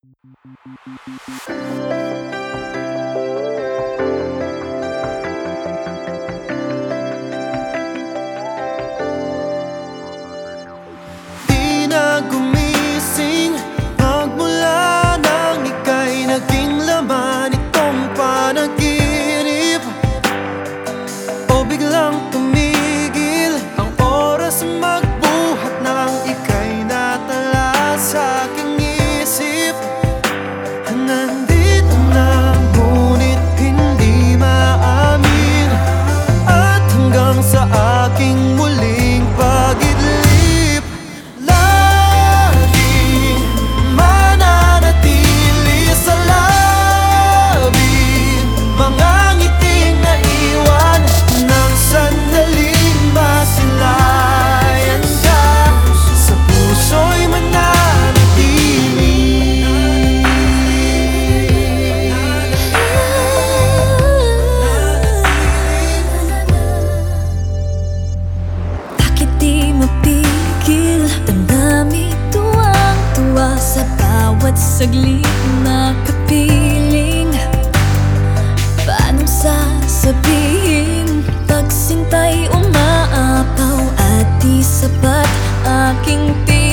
Di na gumising magmula nang ika'y naging laman itong panaginip, o biglang tumigil ang oras magbuhat nang ika'y natala sa aking isip. Nandito na ngunit hindi maamin, at hanggang sa aking muling pag-idlip, laging mananatili sa labi mga ngiting naiwan ng sandaling masilayan ka. Sa puso'y mananatili. Bakit di mapigil? Damdamin tuwang-tuwa sa bawat saglit na kapiling. Paano sasabihin? Pagsintay umaapaw at di sapat aking